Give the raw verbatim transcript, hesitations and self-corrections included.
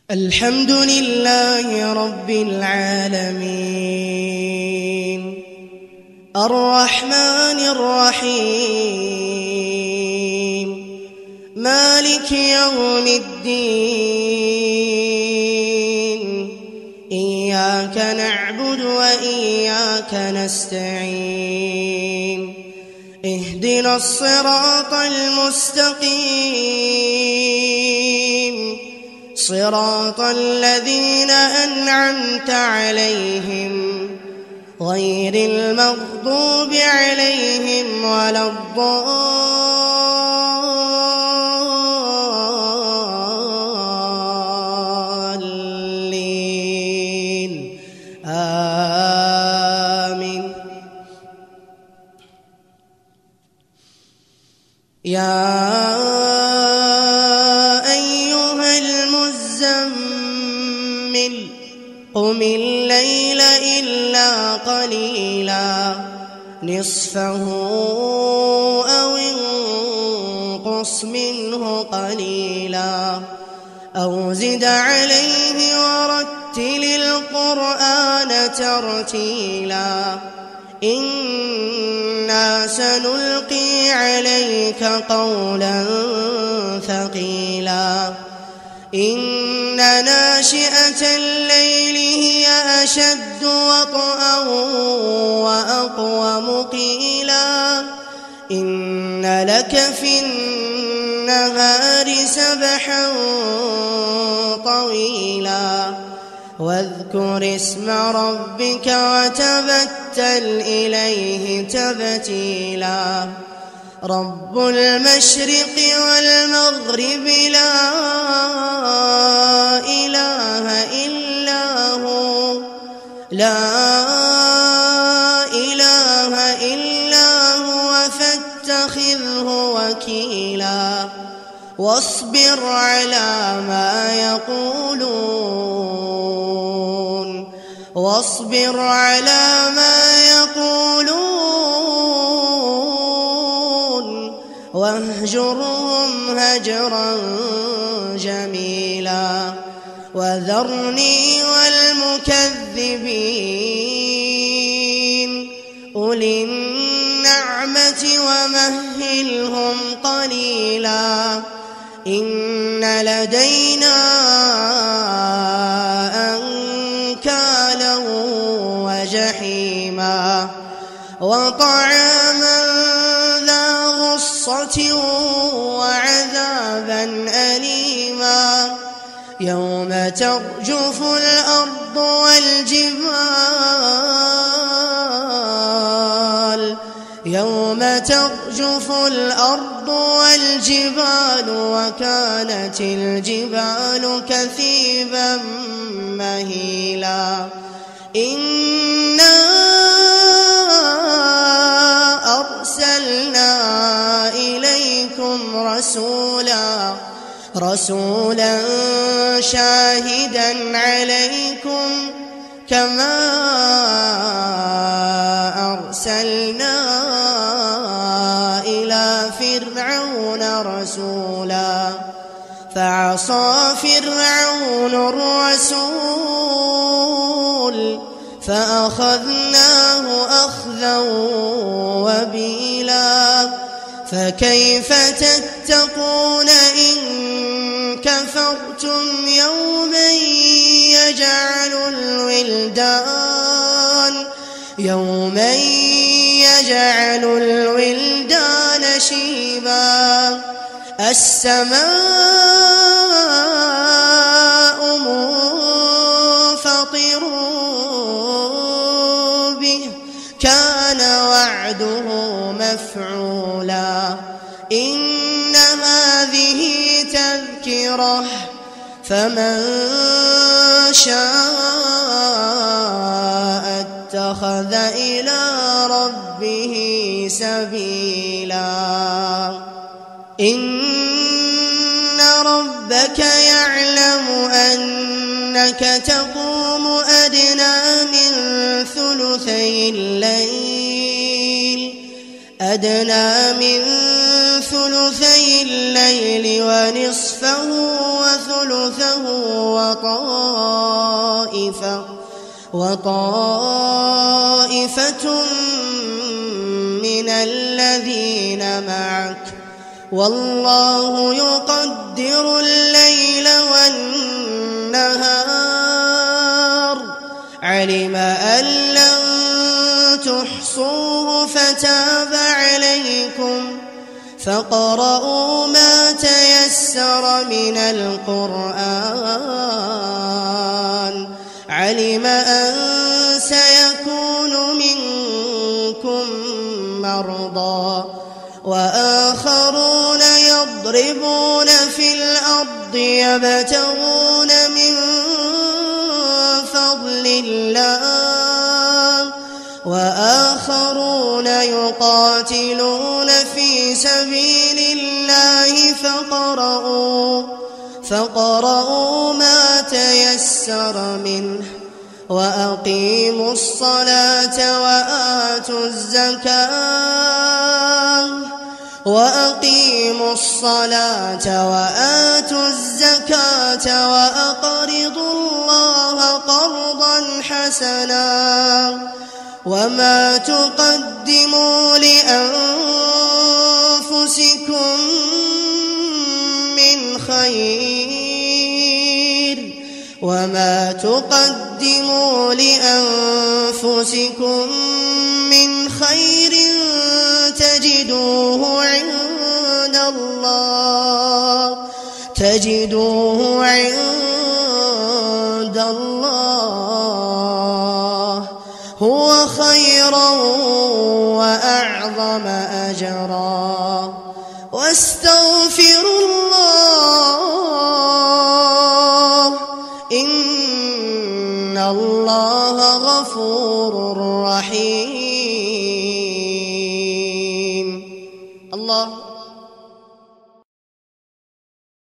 الحمد لله رب العالمين الرحمن الرحيم مالك يوم الدين إياك نعبد وإياك نستعين اهدنا الصراط المستقيم صراط الذين أنعمت عليهم غير المغضوب عليهم ولا الضالين آمين. يا قم الليل إلا قليلا نصفه أو انقص منه قليلا أو زد عليه ورتل القرآن ترتيلا إنا سنلقي عليك قولا ثقيلا إن ناشئة الليل هي أشد وطئا وأقوم قيلا إن لك في النهار سبحا طويلا واذكر اسم ربك وتبتل إليه تبتيلا رب المشرق والمغرب لا إله إلا هو لا إله إلا هو فاتخذه وكيلا واصبر على ما يقولون واصبر على ما يقولون واهجرهم هجرا جميلا وذرني والمكذبين أولي النعمة ومهلهم قليلا إن لدينا أنكالا وجحيما وطعاما ذا غصة وعذابا أليما يوم ترجف الأرض والجبال يوم ترجف الأرض والجبال وكانت الجبال كثيبا مهيلا إنا أرسلنا إليكم رسولا رسولا شاهدا عليكم كما أرسلنا إلى فرعون رسولا فعصى فرعون الرسول فأخذناه أخذا وبيلا فكيف تتقون إن كفرتم يوما يجعل الولدان يوما يجعل الولدان شيبا السماء منفطر به كان وعده مفعولا إن هذه تذكرة فمن شاء اتخذ إلى ربه سبيلا إن ربك يعلم أنك تقوم أدنى من ثلثي الليل أدنى من ثلثي الليل ونصفه وثلثه وطائفة وطائفة من الذين معك والله يقدر الليل والنهار علم أن لن تحصوه فتاب عليكم فاقرؤوا ما تيسر من القرآن علم أن سيكون منكم مرضى وآخرون يضربون في الأرض يبتغون من فضل الله وآخرون يقاتلون في سبيل الله فاقرؤوا فاقرؤوا ما تيسر منه وأقيموا الصلاة وآتوا الزكاة وأقيموا الصلاة وآتوا الزكاة وأقرضوا الله قرضا حسنا وما تقدموا لأنفسكم من خير وما تقدموا لأنفسكم من خير تجدوه عند الله تجدوه عند الله هو خيرا وأعظم أجرا واستغفروا الله إن الله غفور رحيم. الله